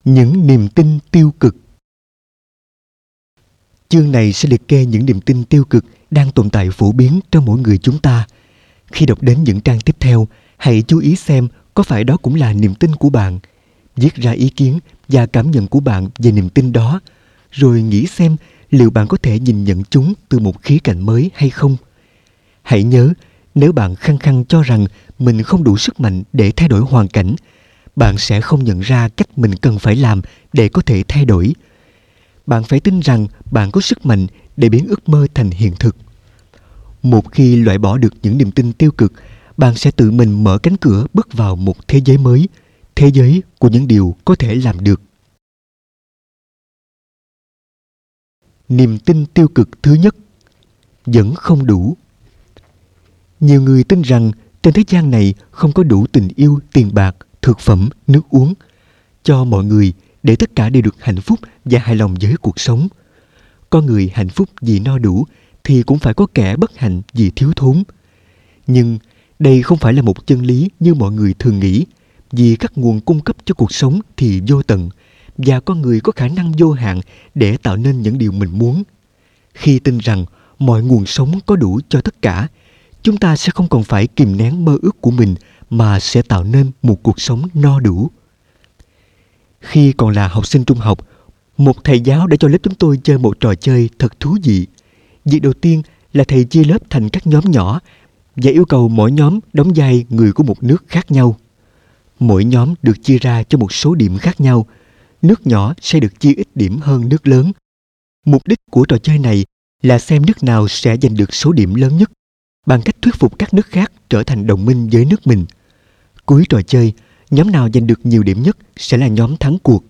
Những niềm tin tiêu cực. Chương này sẽ liệt kê những niềm tin tiêu cực đang tồn tại phổ biến trong mỗi người chúng ta. Khi đọc đến những trang tiếp theo, hãy chú ý xem có phải đó cũng là niềm tin của bạn. Viết ra ý kiến và cảm nhận của bạn về niềm tin đó, rồi nghĩ xem liệu bạn có thể nhìn nhận chúng từ một khía cạnh mới hay không. Hãy nhớ, nếu bạn khăng khăng cho rằng mình không đủ sức mạnh để thay đổi hoàn cảnh, bạn sẽ không nhận ra cách mình cần phải làm để có thể thay đổi. Bạn phải tin rằng bạn có sức mạnh để biến ước mơ thành hiện thực. Một khi loại bỏ được những niềm tin tiêu cực, bạn sẽ tự mình mở cánh cửa bước vào một thế giới mới, thế giới của những điều có thể làm được. Niềm tin tiêu cực thứ nhất: vẫn không đủ. Nhiều người tin rằng trên thế gian này không có đủ tình yêu, tiền bạc, thực phẩm, nước uống cho mọi người để tất cả đều được hạnh phúc và hài lòng với cuộc sống. Con người hạnh phúc vì no đủ thì cũng phải có kẻ bất hạnh vì thiếu thốn. Nhưng đây không phải là một chân lý như mọi người thường nghĩ, vì các nguồn cung cấp cho cuộc sống thì vô tận và con người có khả năng vô hạn để tạo nên những điều mình muốn. Khi tin rằng mọi nguồn sống có đủ cho tất cả, chúng ta sẽ không còn phải kìm nén mơ ước của mình mà sẽ tạo nên một cuộc sống no đủ. Khi còn là học sinh trung học, một thầy giáo đã cho lớp chúng tôi chơi một trò chơi thật thú vị. Việc đầu tiên là thầy chia lớp thành các nhóm nhỏ và yêu cầu mỗi nhóm đóng vai người của một nước khác nhau. Mỗi nhóm được chia ra cho một số điểm khác nhau. Nước nhỏ sẽ được chia ít điểm hơn nước lớn. Mục đích của trò chơi này là xem nước nào sẽ giành được số điểm lớn nhất, bằng cách thuyết phục các nước khác trở thành đồng minh với nước mình. Cuối trò chơi, nhóm nào giành được nhiều điểm nhất sẽ là nhóm thắng cuộc.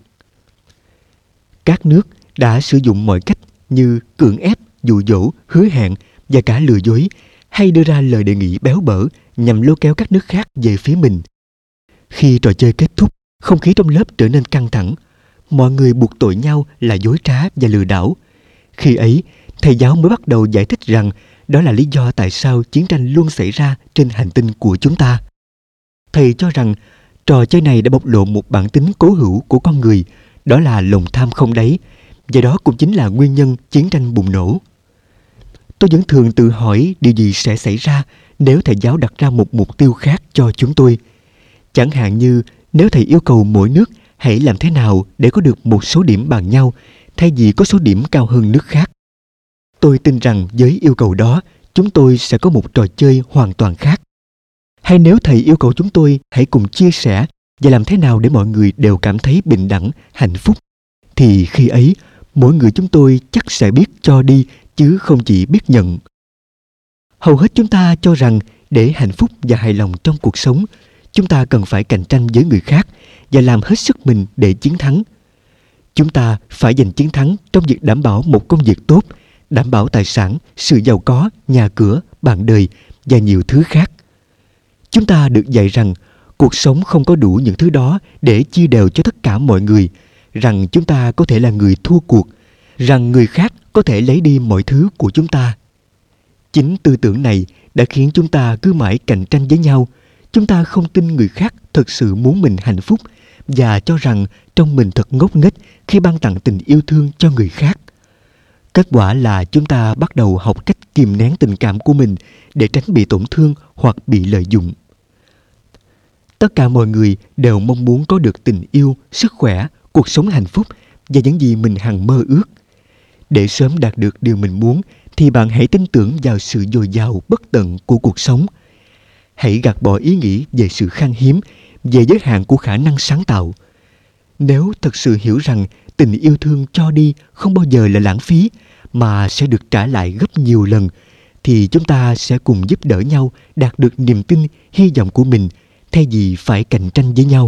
Các nước đã sử dụng mọi cách như cưỡng ép, dụ dỗ, hứa hẹn và cả lừa dối, hay đưa ra lời đề nghị béo bở nhằm lôi kéo các nước khác về phía mình. Khi trò chơi kết thúc, không khí trong lớp trở nên căng thẳng. Mọi người buộc tội nhau là dối trá và lừa đảo. Khi ấy, thầy giáo mới bắt đầu giải thích rằng đó là lý do tại sao chiến tranh luôn xảy ra trên hành tinh của chúng ta. Thầy cho rằng trò chơi này đã bộc lộ một bản tính cố hữu của con người, đó là lòng tham không đáy, và đó cũng chính là nguyên nhân chiến tranh bùng nổ. Tôi vẫn thường tự hỏi điều gì sẽ xảy ra nếu thầy giáo đặt ra một mục tiêu khác cho chúng tôi. Chẳng hạn như nếu thầy yêu cầu mỗi nước hãy làm thế nào để có được một số điểm bằng nhau thay vì có số điểm cao hơn nước khác. Tôi tin rằng với yêu cầu đó, chúng tôi sẽ có một trò chơi hoàn toàn khác. Hay nếu thầy yêu cầu chúng tôi hãy cùng chia sẻ và làm thế nào để mọi người đều cảm thấy bình đẳng, hạnh phúc, thì khi ấy, mỗi người chúng tôi chắc sẽ biết cho đi chứ không chỉ biết nhận. Hầu hết chúng ta cho rằng để hạnh phúc và hài lòng trong cuộc sống, chúng ta cần phải cạnh tranh với người khác và làm hết sức mình để chiến thắng. Chúng ta phải giành chiến thắng trong việc đảm bảo một công việc tốt, đảm bảo tài sản, sự giàu có, nhà cửa, bạn đời và nhiều thứ khác. Chúng ta được dạy rằng cuộc sống không có đủ những thứ đó để chia đều cho tất cả mọi người, rằng chúng ta có thể là người thua cuộc, rằng người khác có thể lấy đi mọi thứ của chúng ta. Chính tư tưởng này đã khiến chúng ta cứ mãi cạnh tranh với nhau. Chúng ta không tin người khác thực sự muốn mình hạnh phúc và cho rằng trong mình thật ngốc nghếch khi ban tặng tình yêu thương cho người khác. Kết quả là chúng ta bắt đầu học cách kìm nén tình cảm của mình để tránh bị tổn thương hoặc bị lợi dụng. Tất cả mọi người đều mong muốn có được tình yêu, sức khỏe, cuộc sống hạnh phúc và những gì mình hằng mơ ước. Để sớm đạt được điều mình muốn thì bạn hãy tin tưởng vào sự dồi dào bất tận của cuộc sống. Hãy gạt bỏ ý nghĩ về sự khan hiếm, về giới hạn của khả năng sáng tạo. Nếu thật sự hiểu rằng tình yêu thương cho đi không bao giờ là lãng phí mà sẽ được trả lại gấp nhiều lần, thì chúng ta sẽ cùng giúp đỡ nhau đạt được niềm tin, hy vọng của mình thay vì phải cạnh tranh với nhau.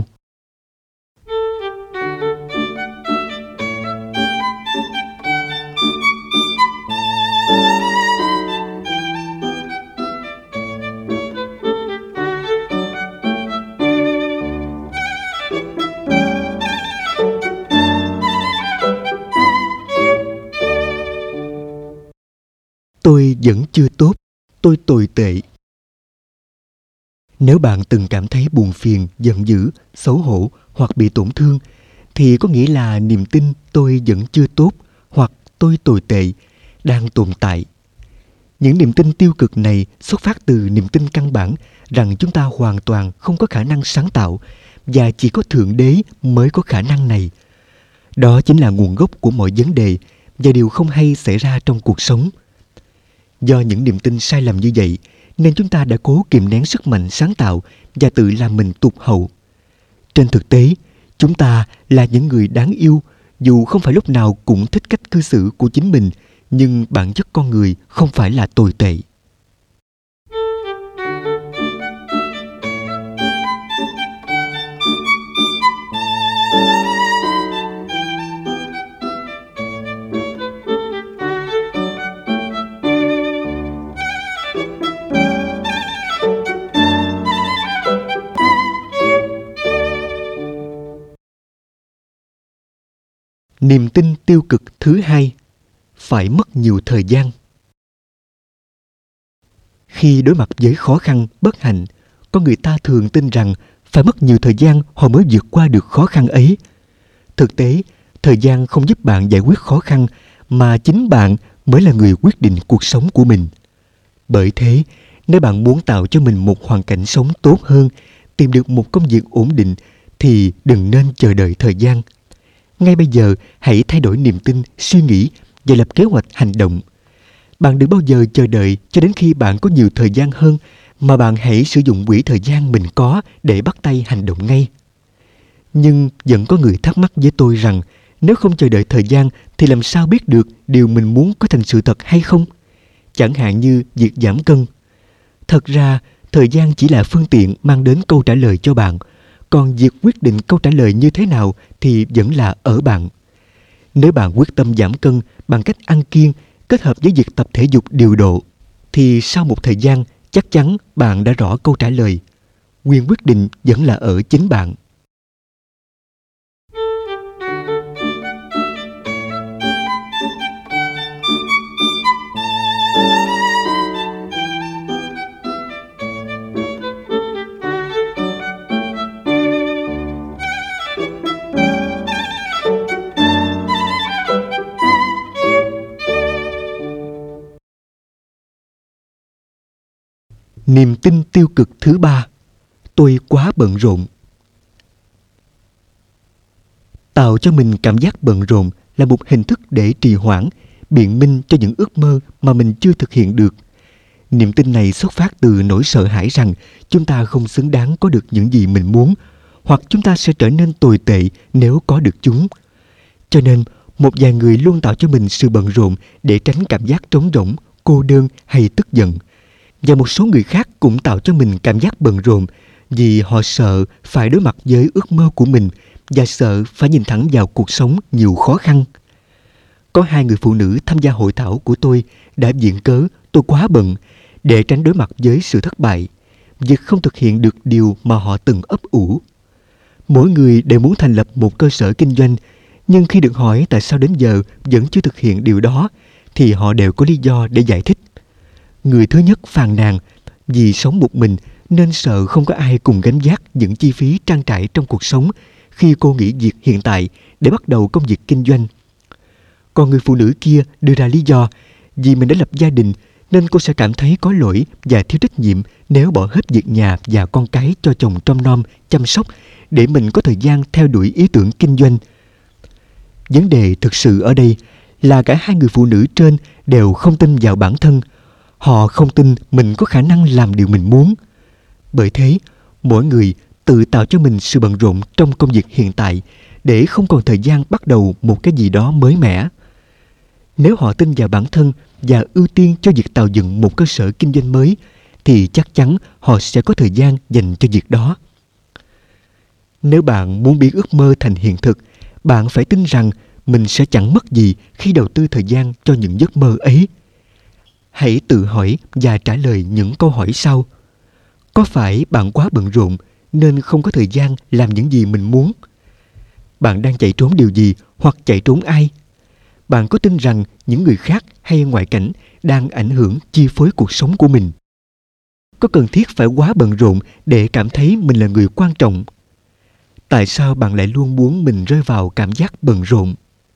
Tôi vẫn chưa tốt, tôi tồi tệ. Nếu bạn từng cảm thấy buồn phiền, giận dữ, xấu hổ hoặc bị tổn thương, thì có nghĩa là niềm tin tôi vẫn chưa tốt hoặc tôi tồi tệ đang tồn tại. Những niềm tin tiêu cực này xuất phát từ niềm tin căn bản rằng chúng ta hoàn toàn không có khả năng sáng tạo và chỉ có Thượng Đế mới có khả năng này. Đó chính là nguồn gốc của mọi vấn đề và điều không hay xảy ra trong cuộc sống. Do những niềm tin sai lầm như vậy nên chúng ta đã cố kìm nén sức mạnh sáng tạo và tự làm mình tụt hậu. Trên thực tế, chúng ta là những người đáng yêu dù không phải lúc nào cũng thích cách cư xử của chính mình, nhưng bản chất con người không phải là tồi tệ. Niềm tin tiêu cực thứ hai, phải mất nhiều thời gian. Khi đối mặt với khó khăn, bất hạnh, con người ta thường tin rằng phải mất nhiều thời gian họ mới vượt qua được khó khăn ấy. Thực tế, thời gian không giúp bạn giải quyết khó khăn, mà chính bạn mới là người quyết định cuộc sống của mình. Bởi thế, nếu bạn muốn tạo cho mình một hoàn cảnh sống tốt hơn, tìm được một công việc ổn định, thì đừng nên chờ đợi thời gian. Ngay bây giờ, hãy thay đổi niềm tin, suy nghĩ và lập kế hoạch hành động. Bạn đừng bao giờ chờ đợi cho đến khi bạn có nhiều thời gian hơn, mà bạn hãy sử dụng quỹ thời gian mình có để bắt tay hành động ngay. Nhưng vẫn có người thắc mắc với tôi rằng nếu không chờ đợi thời gian thì làm sao biết được điều mình muốn có thành sự thật hay không? Chẳng hạn như việc giảm cân. Thật ra, thời gian chỉ là phương tiện mang đến câu trả lời cho bạn, còn việc quyết định câu trả lời như thế nào thì vẫn là ở bạn. Nếu bạn quyết tâm giảm cân bằng cách ăn kiêng kết hợp với việc tập thể dục điều độ, thì sau một thời gian chắc chắn bạn đã rõ câu trả lời. Quyền quyết định vẫn là ở chính bạn. Niềm tin tiêu cực thứ ba, tôi quá bận rộn. Tạo cho mình cảm giác bận rộn là một hình thức để trì hoãn, biện minh cho những ước mơ mà mình chưa thực hiện được. Niềm tin này xuất phát từ nỗi sợ hãi rằng chúng ta không xứng đáng có được những gì mình muốn, hoặc chúng ta sẽ trở nên tồi tệ nếu có được chúng. Cho nên, một vài người luôn tạo cho mình sự bận rộn để tránh cảm giác trống rỗng, cô đơn hay tức giận. Và một số người khác cũng tạo cho mình cảm giác bận rộn vì họ sợ phải đối mặt với ước mơ của mình và sợ phải nhìn thẳng vào cuộc sống nhiều khó khăn. Có 2 người phụ nữ tham gia hội thảo của tôi đã viện cớ tôi quá bận để tránh đối mặt với sự thất bại, việc không thực hiện được điều mà họ từng ấp ủ. Mỗi người đều muốn thành lập một cơ sở kinh doanh, nhưng khi được hỏi tại sao đến giờ vẫn chưa thực hiện điều đó, thì họ đều có lý do để giải thích. Người thứ nhất phàn nàn vì sống một mình nên sợ không có ai cùng gánh vác những chi phí trang trải trong cuộc sống khi cô nghỉ việc hiện tại để bắt đầu công việc kinh doanh. Còn người phụ nữ kia đưa ra lý do vì mình đã lập gia đình nên cô sẽ cảm thấy có lỗi và thiếu trách nhiệm nếu bỏ hết việc nhà và con cái cho chồng trông nom, chăm sóc để mình có thời gian theo đuổi ý tưởng kinh doanh. Vấn đề thực sự ở đây là cả 2 người phụ nữ trên đều không tin vào bản thân. Họ không tin mình có khả năng làm điều mình muốn. Bởi thế, mỗi người tự tạo cho mình sự bận rộn trong công việc hiện tại để không còn thời gian bắt đầu một cái gì đó mới mẻ. Nếu họ tin vào bản thân và ưu tiên cho việc tạo dựng một cơ sở kinh doanh mới, thì chắc chắn họ sẽ có thời gian dành cho việc đó. Nếu bạn muốn biến ước mơ thành hiện thực, bạn phải tin rằng mình sẽ chẳng mất gì khi đầu tư thời gian cho những giấc mơ ấy. Hãy tự hỏi và trả lời những câu hỏi sau. Có phải bạn quá bận rộn nên không có thời gian làm những gì mình muốn? Bạn đang chạy trốn điều gì hoặc chạy trốn ai? Bạn có tin rằng những người khác hay ngoại cảnh đang ảnh hưởng chi phối cuộc sống của mình? Có cần thiết phải quá bận rộn để cảm thấy mình là người quan trọng? Tại sao bạn lại luôn muốn mình rơi vào cảm giác bận rộn?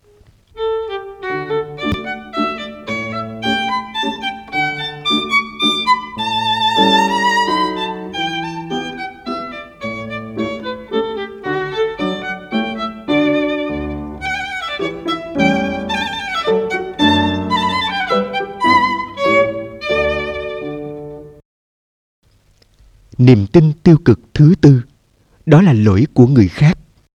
Niềm tin tiêu cực thứ tư, đó là lỗi của người khác.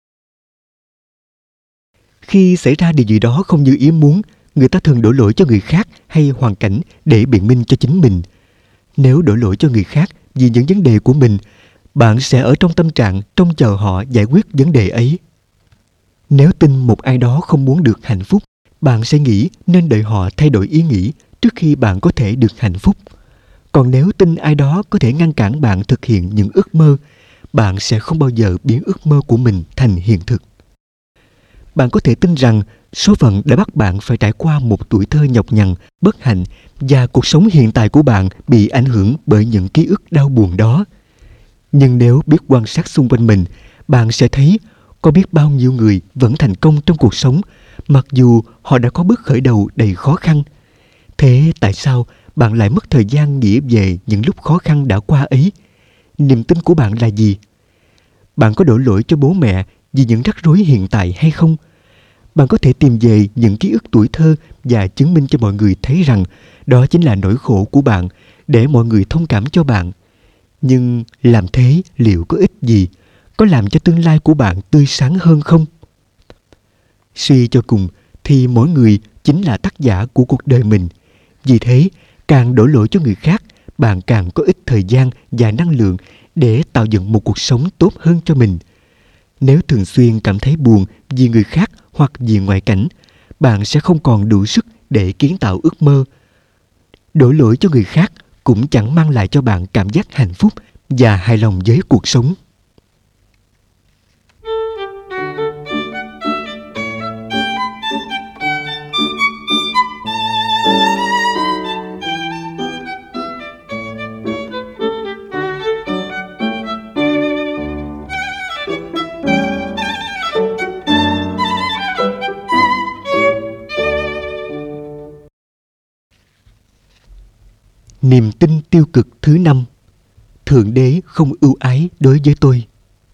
Khi xảy ra điều gì đó không như ý muốn, người ta thường đổ lỗi cho người khác hay hoàn cảnh để biện minh cho chính mình. Nếu đổ lỗi cho người khác vì những vấn đề của mình, bạn sẽ ở trong tâm trạng trông chờ họ giải quyết vấn đề ấy. Nếu tin một ai đó không muốn được hạnh phúc, bạn sẽ nghĩ nên đợi họ thay đổi ý nghĩ trước khi bạn có thể được hạnh phúc. Còn nếu tin ai đó có thể ngăn cản bạn thực hiện những ước mơ, bạn sẽ không bao giờ biến ước mơ của mình thành hiện thực. Bạn có thể tin rằng số phận đã bắt bạn phải trải qua một tuổi thơ nhọc nhằn, bất hạnh và cuộc sống hiện tại của bạn bị ảnh hưởng bởi những ký ức đau buồn đó. Nhưng nếu biết quan sát xung quanh mình, bạn sẽ thấy có biết bao nhiêu người vẫn thành công trong cuộc sống, mặc dù họ đã có bước khởi đầu đầy khó khăn. Thế tại sao bạn lại mất thời gian nghĩ về những lúc khó khăn đã qua ấy? Niềm tin của bạn là gì? Bạn có đổ lỗi cho bố mẹ vì những rắc rối hiện tại hay không? Bạn có thể tìm về những ký ức tuổi thơ và chứng minh cho mọi người thấy rằng đó chính là nỗi khổ của bạn, để mọi người thông cảm cho bạn. Nhưng làm thế liệu có ích gì? Có làm cho tương lai của bạn tươi sáng hơn không? Suy cho cùng thì mỗi người chính là tác giả của cuộc đời mình. Vì thế, càng đổ lỗi cho người khác, bạn càng có ít thời gian và năng lượng để tạo dựng một cuộc sống tốt hơn cho mình. Nếu thường xuyên cảm thấy buồn vì người khác hoặc vì ngoại cảnh, bạn sẽ không còn đủ sức để kiến tạo ước mơ. Đổ lỗi cho người khác cũng chẳng mang lại cho bạn cảm giác hạnh phúc và hài lòng với cuộc sống. Niềm tin tiêu cực thứ năm, Thượng Đế không ưu ái đối với tôi.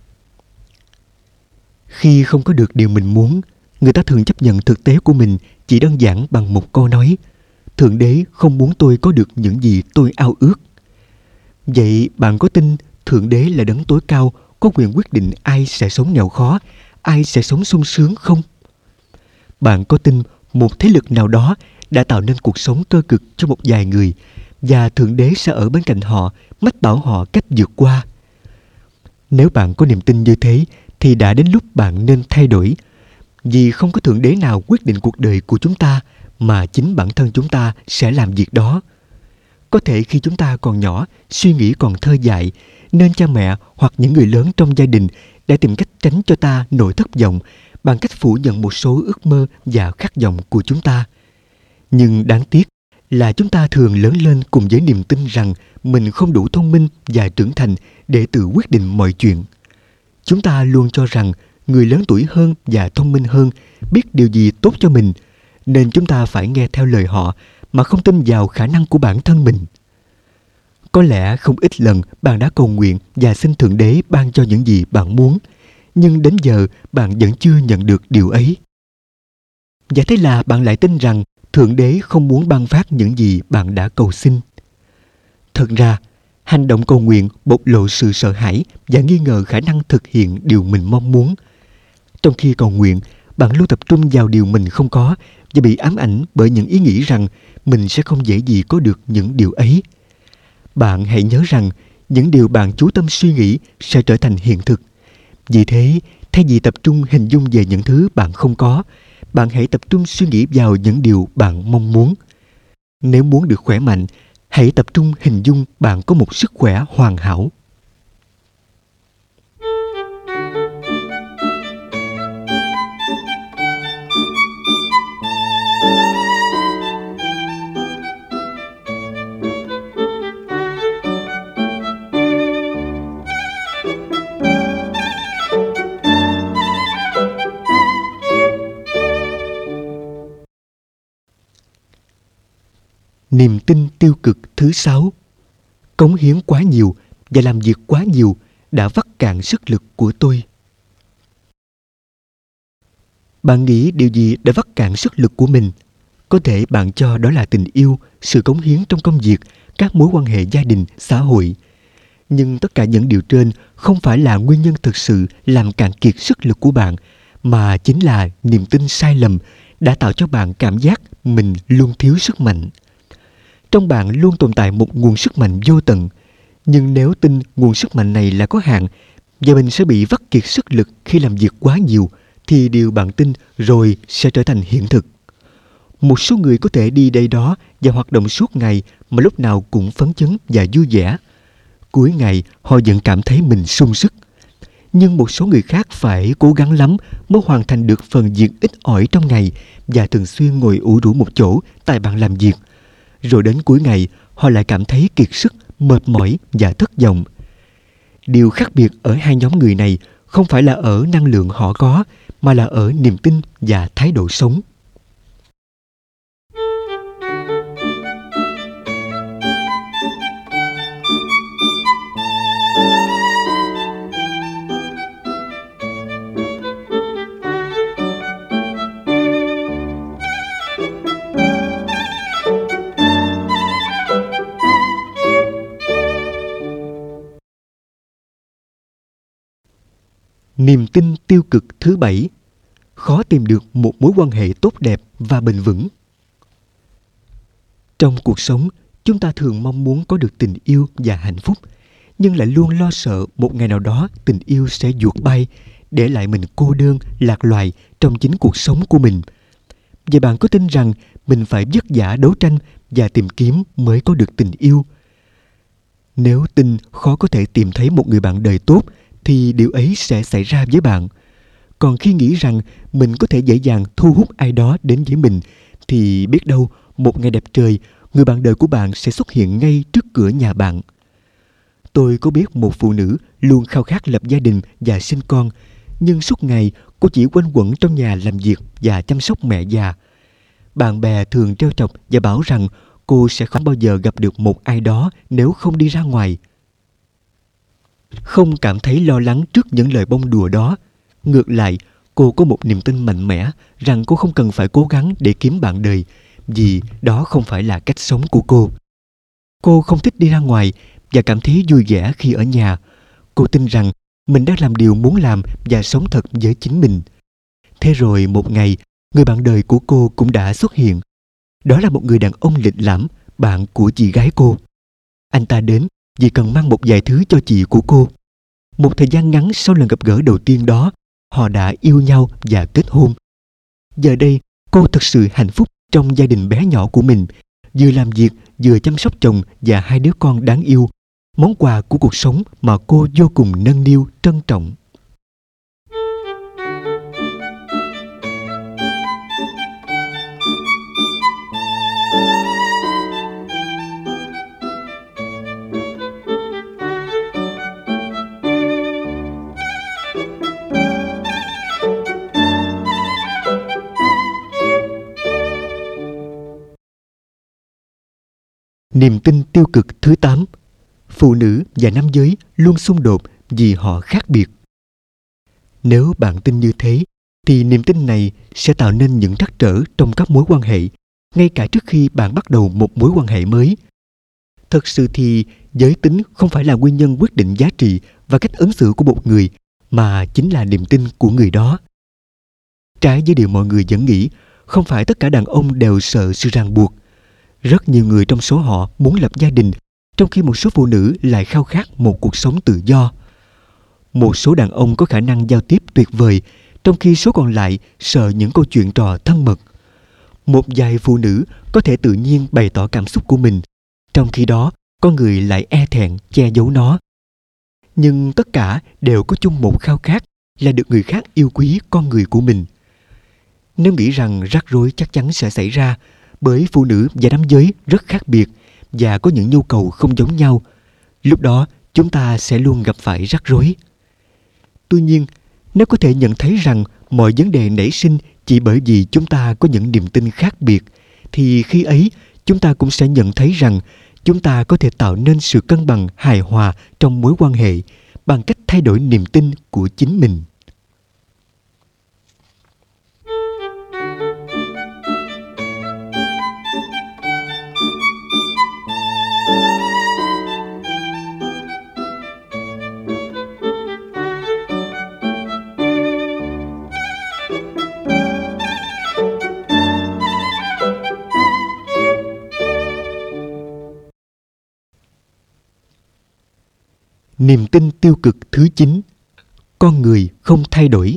Khi không có được điều mình muốn, người ta thường chấp nhận thực tế của mình chỉ đơn giản bằng một câu nói: Thượng Đế không muốn tôi có được những gì tôi ao ước. Vậy bạn có tin Thượng Đế là đấng tối cao, có quyền quyết định ai sẽ sống nghèo khó, ai sẽ sống sung sướng không? Bạn có tin một thế lực nào đó đã tạo nên cuộc sống cơ cực cho một vài người, và Thượng Đế sẽ ở bên cạnh họ, mách bảo họ cách vượt qua? Nếu bạn có niềm tin như thế, thì đã đến lúc bạn nên thay đổi. Vì không có Thượng Đế nào quyết định cuộc đời của chúng ta, mà chính bản thân chúng ta sẽ làm việc đó. Có thể khi chúng ta còn nhỏ, suy nghĩ còn thơ dại, nên cha mẹ hoặc những người lớn trong gia đình đã tìm cách tránh cho ta nỗi thất vọng bằng cách phủ nhận một số ước mơ và khát vọng của chúng ta. Nhưng đáng tiếc là chúng ta thường lớn lên cùng với niềm tin rằng mình không đủ thông minh và trưởng thành để tự quyết định mọi chuyện. Chúng ta luôn cho rằng người lớn tuổi hơn và thông minh hơn biết điều gì tốt cho mình, nên chúng ta phải nghe theo lời họ mà không tin vào khả năng của bản thân mình. Có lẽ không ít lần bạn đã cầu nguyện và xin Thượng Đế ban cho những gì bạn muốn, nhưng đến giờ bạn vẫn chưa nhận được điều ấy. Và thế là bạn lại tin rằng Thượng Đế không muốn ban phát những gì bạn đã cầu xin. Thật ra, hành động cầu nguyện bộc lộ sự sợ hãi và nghi ngờ khả năng thực hiện điều mình mong muốn. Trong khi cầu nguyện, bạn luôn tập trung vào điều mình không có và bị ám ảnh bởi những ý nghĩ rằng mình sẽ không dễ gì có được những điều ấy. Bạn hãy nhớ rằng những điều bạn chú tâm suy nghĩ sẽ trở thành hiện thực. Vì thế, thay vì tập trung hình dung về những thứ bạn không có, bạn hãy tập trung suy nghĩ vào những điều bạn mong muốn. Nếu muốn được khỏe mạnh, hãy tập trung hình dung bạn có một sức khỏe hoàn hảo. Niềm tin tiêu cực thứ 6. Cống hiến quá nhiều và làm việc quá nhiều đã vắt cạn sức lực của tôi. Bạn nghĩ điều gì đã vắt cạn sức lực của mình? Có thể bạn cho đó là tình yêu, sự cống hiến trong công việc, các mối quan hệ gia đình, xã hội. Nhưng tất cả những điều trên không phải là nguyên nhân thực sự làm cạn kiệt sức lực của bạn, mà chính là niềm tin sai lầm đã tạo cho bạn cảm giác mình luôn thiếu sức mạnh. Trong bạn luôn tồn tại một nguồn sức mạnh vô tận, nhưng nếu tin nguồn sức mạnh này là có hạn và mình sẽ bị vắt kiệt sức lực khi làm việc quá nhiều, thì điều bạn tin rồi sẽ trở thành hiện thực. Một số người có thể đi đây đó và hoạt động suốt ngày mà lúc nào cũng phấn chấn và vui vẻ. Cuối ngày họ vẫn cảm thấy mình sung sức. Nhưng một số người khác phải cố gắng lắm mới hoàn thành được phần việc ít ỏi trong ngày và thường xuyên ngồi ủ rũ một chỗ tại bàn làm việc. Rồi đến cuối ngày họ lại cảm thấy kiệt sức, mệt mỏi và thất vọng. Điều khác biệt ở hai nhóm người này không phải là ở năng lượng họ có, mà là ở niềm tin và thái độ sống. Niềm tin tiêu cực thứ 7. Khó tìm được một mối quan hệ tốt đẹp và bền vững. Trong cuộc sống, chúng ta thường mong muốn có được tình yêu và hạnh phúc, nhưng lại luôn lo sợ một ngày nào đó tình yêu sẽ vụt bay, để lại mình cô đơn, lạc loài trong chính cuộc sống của mình. Vậy bạn có tin rằng mình phải vất vả đấu tranh và tìm kiếm mới có được tình yêu? Nếu tin khó có thể tìm thấy một người bạn đời tốt, thì điều ấy sẽ xảy ra với bạn. Còn khi nghĩ rằng mình có thể dễ dàng thu hút ai đó đến với mình, thì biết đâu một ngày đẹp trời, người bạn đời của bạn sẽ xuất hiện ngay trước cửa nhà bạn. Tôi có biết một phụ nữ luôn khao khát lập gia đình và sinh con, nhưng suốt ngày cô chỉ quanh quẩn trong nhà làm việc và chăm sóc mẹ già. Bạn bè thường trêu chọc và bảo rằng cô sẽ không bao giờ gặp được một ai đó nếu không đi ra ngoài. Không cảm thấy lo lắng trước những lời bông đùa đó. Ngược lại, cô có một niềm tin mạnh mẽ rằng cô không cần phải cố gắng để kiếm bạn đời, vì đó không phải là cách sống của cô. Cô không thích đi ra ngoài và cảm thấy vui vẻ khi ở nhà. Cô tin rằng mình đang làm điều muốn làm và sống thật với chính mình. Thế rồi một ngày, người bạn đời của cô cũng đã xuất hiện. Đó là một người đàn ông lịch lãm, bạn của chị gái cô. Anh ta đến vì cần mang một vài thứ cho chị của cô. Một thời gian ngắn sau lần gặp gỡ đầu tiên đó, họ đã yêu nhau và kết hôn. Giờ đây, cô thực sự hạnh phúc trong gia đình bé nhỏ của mình, vừa làm việc vừa chăm sóc chồng và hai đứa con đáng yêu, món quà của cuộc sống mà cô vô cùng nâng niu trân trọng. Niềm tin tiêu cực thứ 8. Phụ nữ và nam giới luôn xung đột vì họ khác biệt. Nếu bạn tin như thế, thì niềm tin này sẽ tạo nên những trắc trở trong các mối quan hệ, ngay cả trước khi bạn bắt đầu một mối quan hệ mới. Thật sự thì giới tính không phải là nguyên nhân quyết định giá trị và cách ứng xử của một người, mà chính là niềm tin của người đó. Trái với điều mọi người vẫn nghĩ, không phải tất cả đàn ông đều sợ sự ràng buộc. Rất nhiều người trong số họ muốn lập gia đình, trong khi một số phụ nữ lại khao khát một cuộc sống tự do. Một số đàn ông có khả năng giao tiếp tuyệt vời, trong khi số còn lại sợ những câu chuyện trò thân mật. Một vài phụ nữ có thể tự nhiên bày tỏ cảm xúc của mình, trong khi đó có người lại e thẹn che giấu nó. Nhưng tất cả đều có chung một khao khát là được người khác yêu quý con người của mình. Nếu nghĩ rằng rắc rối chắc chắn sẽ xảy ra, bởi phụ nữ và nam giới rất khác biệt và có những nhu cầu không giống nhau, lúc đó chúng ta sẽ luôn gặp phải rắc rối. Tuy nhiên, nếu có thể nhận thấy rằng mọi vấn đề nảy sinh chỉ bởi vì chúng ta có những niềm tin khác biệt, thì khi ấy chúng ta cũng sẽ nhận thấy rằng chúng ta có thể tạo nên sự cân bằng hài hòa trong mối quan hệ bằng cách thay đổi niềm tin của chính mình. Niềm tin tiêu cực thứ 9. Con người không thay đổi.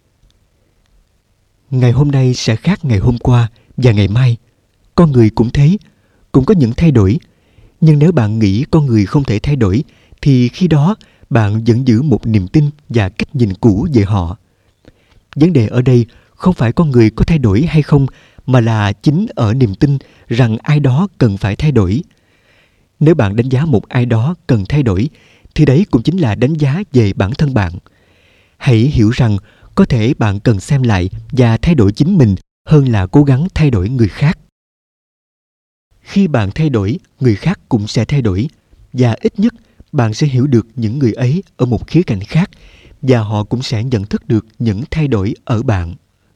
Ngày hôm nay sẽ khác ngày hôm qua và ngày mai. Con người cũng thế, cũng có những thay đổi. Nhưng nếu bạn nghĩ con người không thể thay đổi, thì khi đó bạn vẫn giữ một niềm tin và cách nhìn cũ về họ. Vấn đề ở đây không phải con người có thay đổi hay không, mà là chính ở niềm tin rằng ai đó cần phải thay đổi. Nếu bạn đánh giá một ai đó cần thay đổi, thì đấy cũng chính là đánh giá về bản thân bạn. Hãy hiểu rằng có thể bạn cần xem lại và thay đổi chính mình hơn là cố gắng thay đổi người khác. Khi bạn thay đổi, người khác cũng sẽ thay đổi, và ít nhất bạn sẽ hiểu được những người ấy ở một khía cạnh khác, và họ cũng sẽ nhận thức được những thay đổi ở bạn.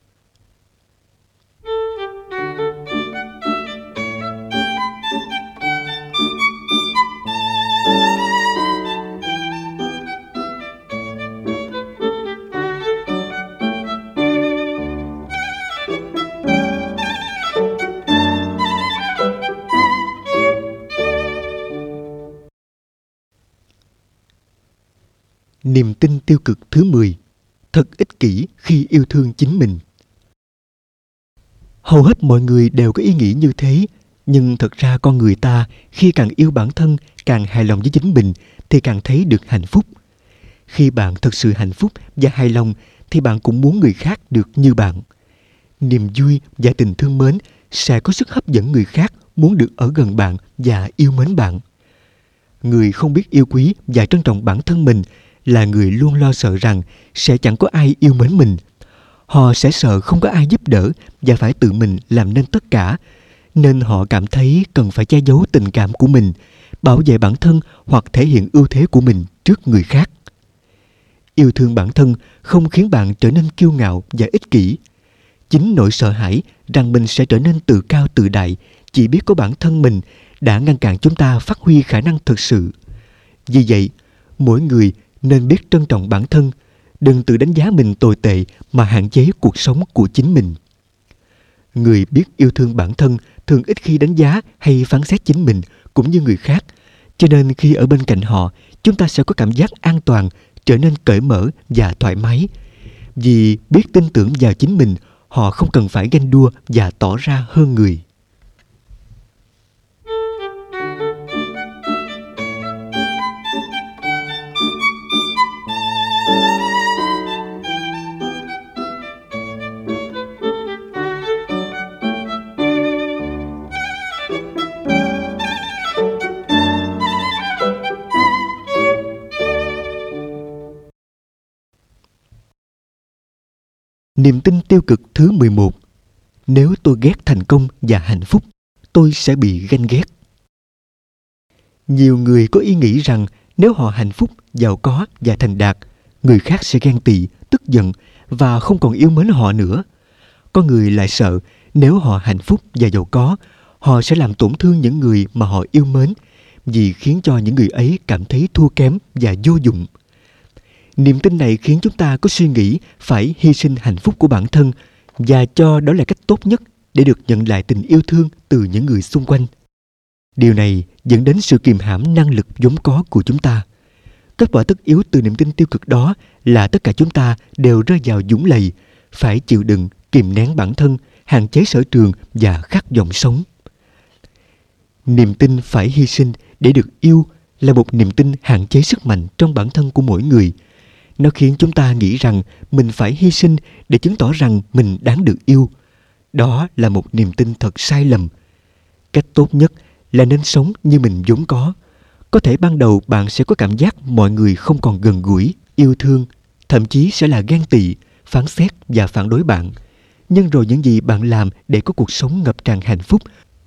Niềm tin tiêu cực thứ 10. Thật ích kỷ khi yêu thương chính mình. Hầu hết mọi người đều có ý nghĩ như thế, nhưng thật ra con người ta khi càng yêu bản thân, càng hài lòng với chính mình thì càng thấy được hạnh phúc. Khi bạn thật sự hạnh phúc và hài lòng thì bạn cũng muốn người khác được như bạn. Niềm vui và tình thương mến sẽ có sức hấp dẫn người khác muốn được ở gần bạn và yêu mến bạn. Người không biết yêu quý và trân trọng bản thân mình là người luôn lo sợ rằng sẽ chẳng có ai yêu mến mình. Họ sẽ sợ không có ai giúp đỡ và phải tự mình làm nên tất cả, nên họ cảm thấy cần phải che giấu tình cảm của mình, bảo vệ bản thân hoặc thể hiện ưu thế của mình trước người khác. Yêu thương bản thân không khiến bạn trở nên kiêu ngạo và ích kỷ. Chính nỗi sợ hãi rằng mình sẽ trở nên tự cao tự đại, chỉ biết có bản thân mình, đã ngăn cản chúng ta phát huy khả năng thực sự. Vì vậy, mỗi người nên biết trân trọng bản thân, đừng tự đánh giá mình tồi tệ mà hạn chế cuộc sống của chính mình. Người biết yêu thương bản thân thường ít khi đánh giá hay phán xét chính mình cũng như người khác, cho nên khi ở bên cạnh họ, chúng ta sẽ có cảm giác an toàn, trở nên cởi mở và thoải mái. Vì biết tin tưởng vào chính mình, họ không cần phải ganh đua và tỏ ra hơn người. Niềm tin tiêu cực thứ 11. Nếu tôi ghét thành công và hạnh phúc, tôi sẽ bị ganh ghét. Nhiều người có ý nghĩ rằng nếu họ hạnh phúc, giàu có và thành đạt, người khác sẽ ghen tị, tức giận và không còn yêu mến họ nữa. Có người lại sợ nếu họ hạnh phúc và giàu có, họ sẽ làm tổn thương những người mà họ yêu mến, vì khiến cho những người ấy cảm thấy thua kém và vô dụng. Niềm tin này khiến chúng ta có suy nghĩ phải hy sinh hạnh phúc của bản thân và cho đó là cách tốt nhất để được nhận lại tình yêu thương từ những người xung quanh. Điều này dẫn đến sự kiềm hãm năng lực vốn có của chúng ta. Kết quả tất yếu từ niềm tin tiêu cực đó là tất cả chúng ta đều rơi vào vũng lầy, phải chịu đựng, kìm nén bản thân, hạn chế sở trường và khát vọng sống. Niềm tin phải hy sinh để được yêu là một niềm tin hạn chế sức mạnh trong bản thân của mỗi người. Nó khiến chúng ta nghĩ rằng mình phải hy sinh để chứng tỏ rằng mình đáng được yêu. Đó là một niềm tin thật sai lầm. Cách tốt nhất là nên sống như mình vốn có. Có thể ban đầu bạn sẽ có cảm giác mọi người không còn gần gũi, yêu thương, thậm chí sẽ là ghen tị, phán xét và phản đối bạn. Nhưng rồi những gì bạn làm để có cuộc sống ngập tràn hạnh phúc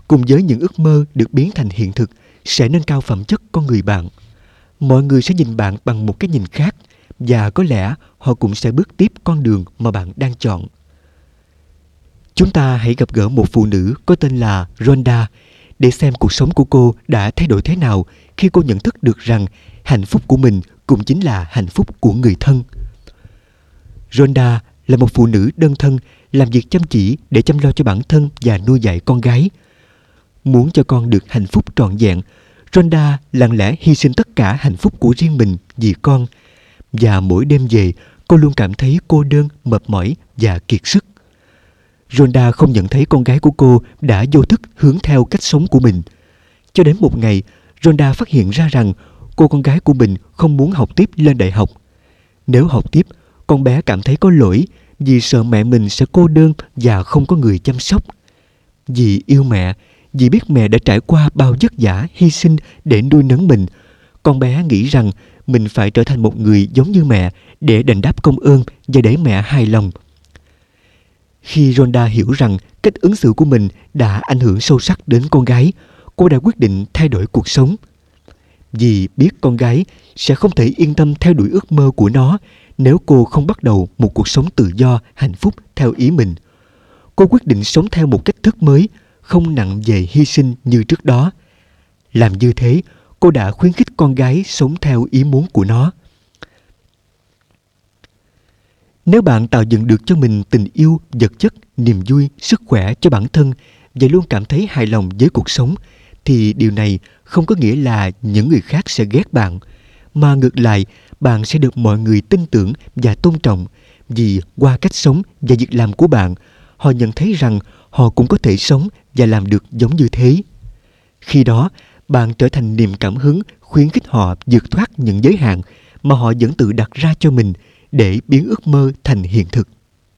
cùng với những ước mơ được biến thành hiện thực sẽ nâng cao phẩm chất con người bạn. Mọi người sẽ nhìn bạn bằng một cái nhìn khác và có lẽ họ cũng sẽ bước tiếp con đường mà bạn đang chọn. Chúng ta hãy gặp gỡ một phụ nữ có tên là Rhonda để xem cuộc sống của cô đã thay đổi thế nào khi cô nhận thức được rằng hạnh phúc của mình cũng chính là hạnh phúc của người thân. Rhonda là một phụ nữ đơn thân làm việc chăm chỉ để chăm lo cho bản thân và nuôi dạy con gái. Muốn cho con được hạnh phúc trọn vẹn, Rhonda lặng lẽ hy sinh tất cả hạnh phúc của riêng mình vì con. Và mỗi đêm về, cô luôn cảm thấy cô đơn, mệt mỏi và kiệt sức. Rhonda không nhận thấy con gái của cô đã vô thức hướng theo cách sống của mình. Cho đến một ngày, Rhonda phát hiện ra rằng cô con gái của mình không muốn học tiếp lên đại học. Nếu học tiếp, con bé cảm thấy có lỗi vì sợ mẹ mình sẽ cô đơn và không có người chăm sóc. Vì yêu mẹ, vì biết mẹ đã trải qua bao vất vả, hy sinh để nuôi nấng mình, con bé nghĩ rằng mình phải trở thành một người giống như mẹ để đền đáp công ơn và để mẹ hài lòng. Khi Rhonda hiểu rằng cách ứng xử của mình đã ảnh hưởng sâu sắc đến con gái, cô đã quyết định thay đổi cuộc sống. Vì biết con gái sẽ không thể yên tâm theo đuổi ước mơ của nó nếu cô không bắt đầu một cuộc sống tự do, hạnh phúc theo ý mình. Cô quyết định sống theo một cách thức mới, không nặng về hy sinh như trước đó. Làm như thế, cô đã khuyến khích con gái sống theo ý muốn của nó. Nếu bạn tạo dựng được cho mình tình yêu, vật chất, niềm vui, sức khỏe cho bản thân và luôn cảm thấy hài lòng với cuộc sống, thì điều này không có nghĩa là những người khác sẽ ghét bạn, mà ngược lại, bạn sẽ được mọi người tin tưởng và tôn trọng vì qua cách sống và việc làm của bạn, họ nhận thấy rằng họ cũng có thể sống và làm được giống như thế. Khi đó, bạn trở thành niềm cảm hứng khuyến khích họ vượt thoát những giới hạn mà họ vẫn tự đặt ra cho mình để biến ước mơ thành hiện thực.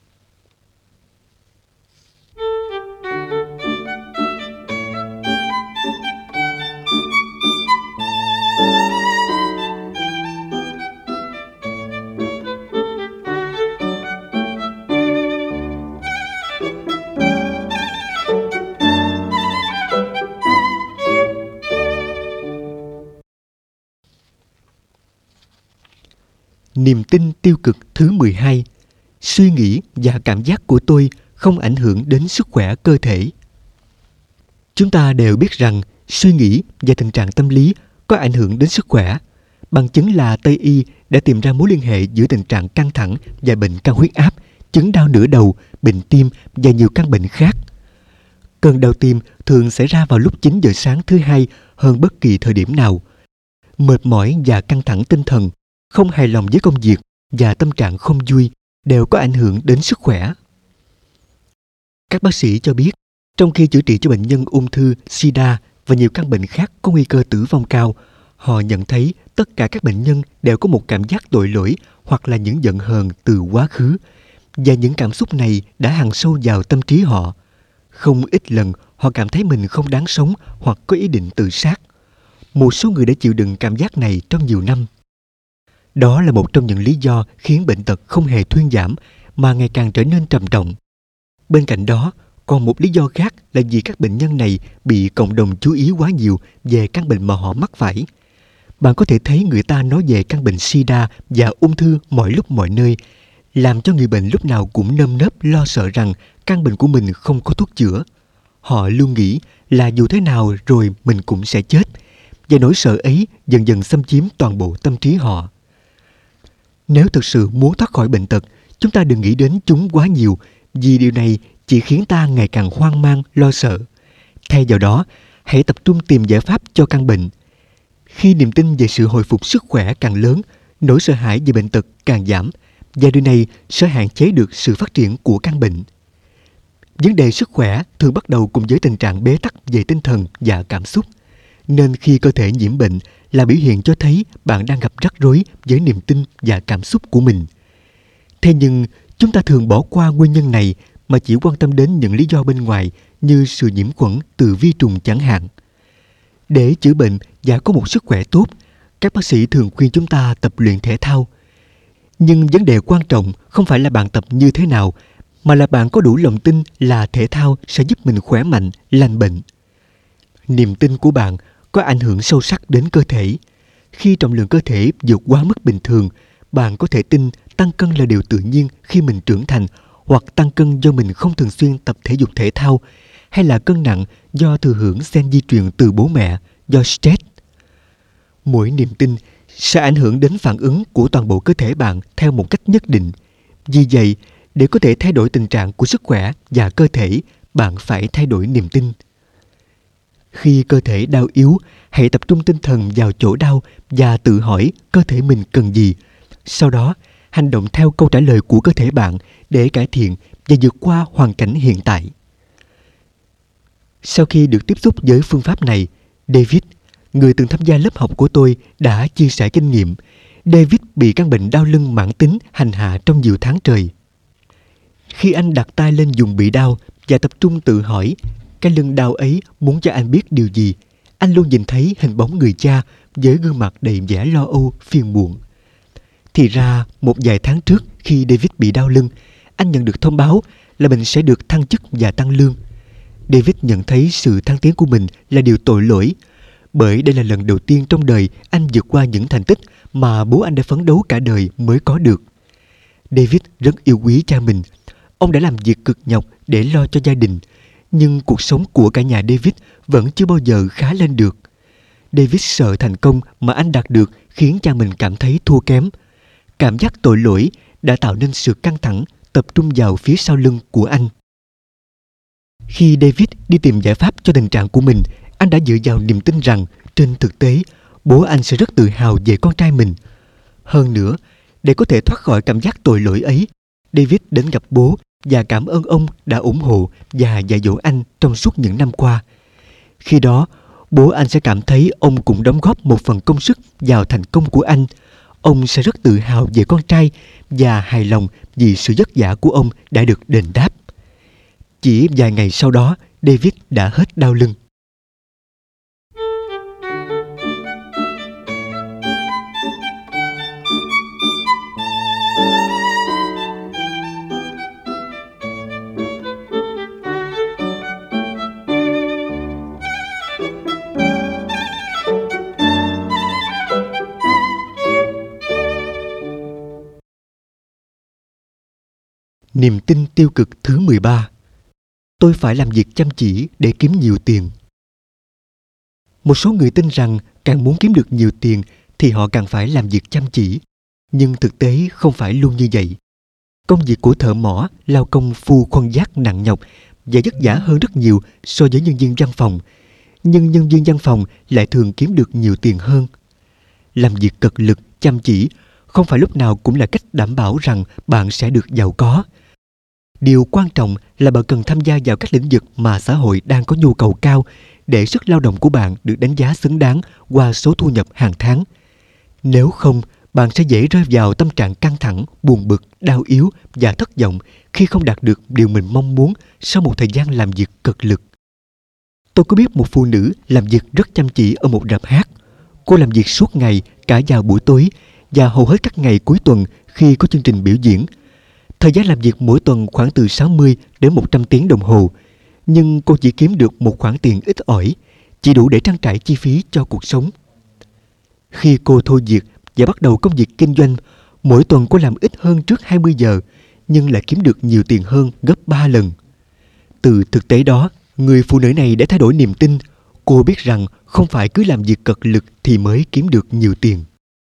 Niềm tin tiêu cực thứ 12. Suy nghĩ và cảm giác của tôi không ảnh hưởng đến sức khỏe cơ thể. Chúng ta đều biết rằng suy nghĩ và tình trạng tâm lý có ảnh hưởng đến sức khỏe. Bằng chứng là Tây y đã tìm ra mối liên hệ giữa tình trạng căng thẳng và bệnh cao huyết áp, chứng đau nửa đầu, bệnh tim và nhiều căn bệnh khác. Cơn đau tim thường xảy ra vào lúc 9 giờ sáng thứ Hai hơn bất kỳ thời điểm nào. Mệt mỏi và căng thẳng tinh thần, không hài lòng với công việc và tâm trạng không vui đều có ảnh hưởng đến sức khỏe. Các bác sĩ cho biết, trong khi chữa trị cho bệnh nhân ung thư, sida và nhiều căn bệnh khác có nguy cơ tử vong cao, họ nhận thấy tất cả các bệnh nhân đều có một cảm giác tội lỗi hoặc là những giận hờn từ quá khứ, và những cảm xúc này đã hằn sâu vào tâm trí họ. Không ít lần họ cảm thấy mình không đáng sống hoặc có ý định tự sát. Một số người đã chịu đựng cảm giác này trong nhiều năm. Đó là một trong những lý do khiến bệnh tật không hề thuyên giảm mà ngày càng trở nên trầm trọng. Bên cạnh đó, còn một lý do khác là vì các bệnh nhân này bị cộng đồng chú ý quá nhiều về căn bệnh mà họ mắc phải. Bạn có thể thấy người ta nói về căn bệnh sida và ung thư mọi lúc mọi nơi, làm cho người bệnh lúc nào cũng nơm nớp lo sợ rằng căn bệnh của mình không có thuốc chữa. Họ luôn nghĩ là dù thế nào rồi mình cũng sẽ chết, và nỗi sợ ấy dần dần xâm chiếm toàn bộ tâm trí họ. Nếu thực sự muốn thoát khỏi bệnh tật, chúng ta đừng nghĩ đến chúng quá nhiều, vì điều này chỉ khiến ta ngày càng hoang mang, lo sợ. Thay vào đó, hãy tập trung tìm giải pháp cho căn bệnh. Khi niềm tin về sự hồi phục sức khỏe càng lớn, nỗi sợ hãi về bệnh tật càng giảm, và điều này sẽ hạn chế được sự phát triển của căn bệnh. Vấn đề sức khỏe thường bắt đầu cùng với tình trạng bế tắc về tinh thần và cảm xúc, nên khi cơ thể nhiễm bệnh là biểu hiện cho thấy bạn đang gặp rắc rối với niềm tin và cảm xúc của mình. Thế nhưng, chúng ta thường bỏ qua nguyên nhân này mà chỉ quan tâm đến những lý do bên ngoài như sự nhiễm khuẩn từ vi trùng chẳng hạn. Để chữa bệnh và có một sức khỏe tốt, các bác sĩ thường khuyên chúng ta tập luyện thể thao. Nhưng vấn đề quan trọng không phải là bạn tập như thế nào, mà là bạn có đủ lòng tin là thể thao sẽ giúp mình khỏe mạnh, lành bệnh. Niềm tin của bạn có ảnh hưởng sâu sắc đến cơ thể. Khi trọng lượng cơ thể vượt quá mức bình thường, bạn có thể tin tăng cân là điều tự nhiên khi mình trưởng thành, hoặc tăng cân do mình không thường xuyên tập thể dục thể thao, hay là cân nặng do thừa hưởng gen di truyền từ bố mẹ, do stress. Mỗi niềm tin sẽ ảnh hưởng đến phản ứng của toàn bộ cơ thể bạn theo một cách nhất định. Vì vậy, để có thể thay đổi tình trạng của sức khỏe và cơ thể, bạn phải thay đổi niềm tin. Khi cơ thể đau yếu, hãy tập trung tinh thần vào chỗ đau và tự hỏi cơ thể mình cần gì. Sau đó, hành động theo câu trả lời của cơ thể bạn để cải thiện và vượt qua hoàn cảnh hiện tại. Sau khi được tiếp xúc với phương pháp này, David, người từng tham gia lớp học của tôi, đã chia sẻ kinh nghiệm. David bị căn bệnh đau lưng mãn tính hành hạ trong nhiều tháng trời. Khi anh đặt tay lên vùng bị đau và tập trung tự hỏi cái lưng đau ấy muốn cho anh biết điều gì, anh luôn nhìn thấy hình bóng người cha với gương mặt đầy vẻ lo âu, phiền muộn. Thì ra, một vài tháng trước khi David bị đau lưng, anh nhận được thông báo là mình sẽ được thăng chức và tăng lương. David nhận thấy sự thăng tiến của mình là điều tội lỗi, bởi đây là lần đầu tiên trong đời anh vượt qua những thành tích mà bố anh đã phấn đấu cả đời mới có được. David rất yêu quý cha mình. Ông đã làm việc cực nhọc để lo cho gia đình, nhưng cuộc sống của cả nhà David vẫn chưa bao giờ khá lên được. David sợ thành công mà anh đạt được khiến cha mình cảm thấy thua kém. Cảm giác tội lỗi đã tạo nên sự căng thẳng tập trung vào phía sau lưng của anh. Khi David đi tìm giải pháp cho tình trạng của mình, anh đã dựa vào niềm tin rằng trên thực tế, bố anh sẽ rất tự hào về con trai mình. Hơn nữa, để có thể thoát khỏi cảm giác tội lỗi ấy, David đến gặp bố và cảm ơn ông đã ủng hộ và dạy dỗ anh trong suốt những năm qua. Khi đó, bố anh sẽ cảm thấy ông cũng đóng góp một phần công sức vào thành công của anh. Ông sẽ rất tự hào về con trai và hài lòng vì sự vất vả của ông đã được đền đáp. Chỉ vài ngày sau đó, David đã hết đau lưng. Niềm tin tiêu cực thứ 13. Tôi phải làm việc chăm chỉ để kiếm nhiều tiền. Một số người tin rằng càng muốn kiếm được nhiều tiền thì họ càng phải làm việc chăm chỉ. Nhưng thực tế không phải luôn như vậy. Công việc của thợ mỏ, lao công phu khoan vác nặng nhọc và vất vả hơn rất nhiều so với nhân viên văn phòng. Nhưng nhân viên văn phòng lại thường kiếm được nhiều tiền hơn. Làm việc cật lực, chăm chỉ không phải lúc nào cũng là cách đảm bảo rằng bạn sẽ được giàu có. Điều quan trọng là bạn cần tham gia vào các lĩnh vực mà xã hội đang có nhu cầu cao để sức lao động của bạn được đánh giá xứng đáng qua số thu nhập hàng tháng. Nếu không, bạn sẽ dễ rơi vào tâm trạng căng thẳng, buồn bực, đau yếu và thất vọng khi không đạt được điều mình mong muốn sau một thời gian làm việc cực lực. Tôi có biết một phụ nữ làm việc rất chăm chỉ ở một rạp hát. Cô làm việc suốt ngày, cả vào buổi tối và hầu hết các ngày cuối tuần khi có chương trình biểu diễn. Thời gian làm việc mỗi tuần khoảng từ 60 đến 100 tiếng đồng hồ, nhưng cô chỉ kiếm được một khoản tiền ít ỏi, chỉ đủ để trang trải chi phí cho cuộc sống. Khi cô thôi việc và bắt đầu công việc kinh doanh, mỗi tuần cô làm ít hơn trước 20 giờ, nhưng lại kiếm được nhiều tiền hơn gấp 3 lần. Từ thực tế đó, người phụ nữ này đã thay đổi niềm tin. Cô biết rằng không phải cứ làm việc cật lực thì mới kiếm được nhiều tiền.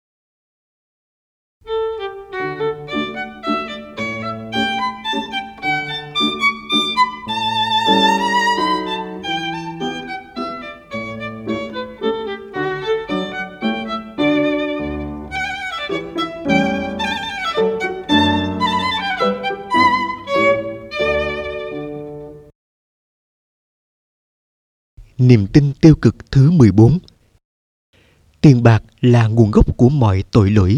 Niềm tin tiêu cực thứ 14. Tiền bạc là nguồn gốc của mọi tội lỗi.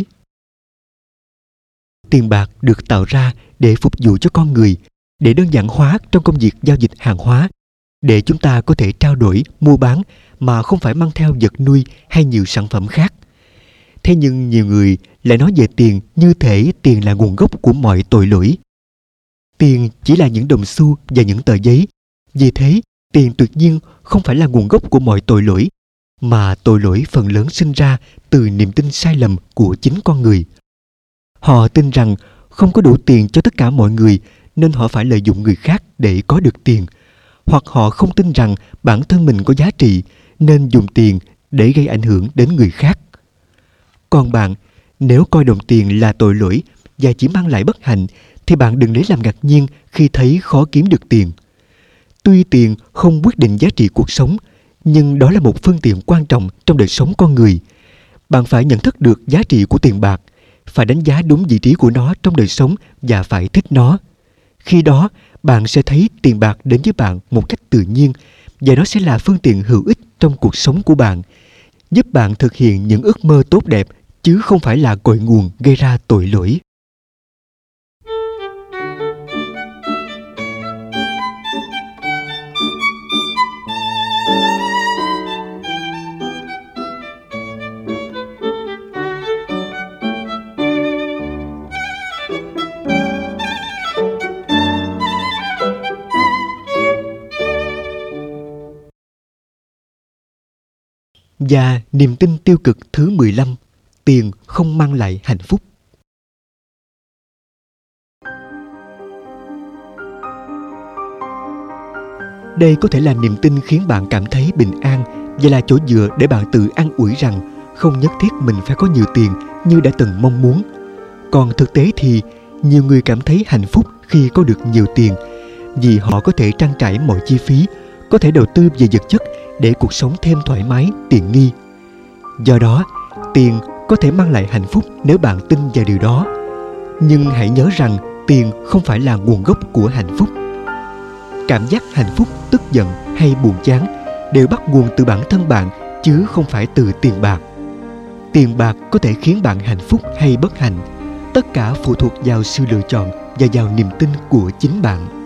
Tiền bạc được tạo ra để phục vụ cho con người, để đơn giản hóa trong công việc giao dịch hàng hóa, để chúng ta có thể trao đổi, mua bán mà không phải mang theo vật nuôi hay nhiều sản phẩm khác. Thế nhưng nhiều người lại nói về tiền như thể tiền là nguồn gốc của mọi tội lỗi. Tiền chỉ là những đồng xu và những tờ giấy. Vì thế, tiền tuyệt nhiên không phải là nguồn gốc của mọi tội lỗi, mà tội lỗi phần lớn sinh ra từ niềm tin sai lầm của chính con người. Họ tin rằng không có đủ tiền cho tất cả mọi người nên họ phải lợi dụng người khác để có được tiền. Hoặc họ không tin rằng bản thân mình có giá trị nên dùng tiền để gây ảnh hưởng đến người khác. Còn bạn, nếu coi đồng tiền là tội lỗi và chỉ mang lại bất hạnh thì bạn đừng lấy làm ngạc nhiên khi thấy khó kiếm được tiền. Tuy tiền không quyết định giá trị cuộc sống, nhưng đó là một phương tiện quan trọng trong đời sống con người. Bạn phải nhận thức được giá trị của tiền bạc, phải đánh giá đúng vị trí của nó trong đời sống và phải thích nó. Khi đó, bạn sẽ thấy tiền bạc đến với bạn một cách tự nhiên và nó sẽ là phương tiện hữu ích trong cuộc sống của bạn, giúp bạn thực hiện những ước mơ tốt đẹp chứ không phải là cội nguồn gây ra tội lỗi. Và niềm tin tiêu cực thứ 15, tiền không mang lại hạnh phúc. Đây có thể là niềm tin khiến bạn cảm thấy bình an và là chỗ dựa để bạn tự an ủi rằng không nhất thiết mình phải có nhiều tiền như đã từng mong muốn. Còn thực tế thì nhiều người cảm thấy hạnh phúc khi có được nhiều tiền vì họ có thể trang trải mọi chi phí, có thể đầu tư về vật chất để cuộc sống thêm thoải mái, tiện nghi. Do đó, tiền có thể mang lại hạnh phúc nếu bạn tin vào điều đó. Nhưng hãy nhớ rằng tiền không phải là nguồn gốc của hạnh phúc. Cảm giác hạnh phúc, tức giận hay buồn chán đều bắt nguồn từ bản thân bạn chứ không phải từ tiền bạc. Tiền bạc có thể khiến bạn hạnh phúc hay bất hạnh. Tất cả phụ thuộc vào sự lựa chọn và vào niềm tin của chính bạn.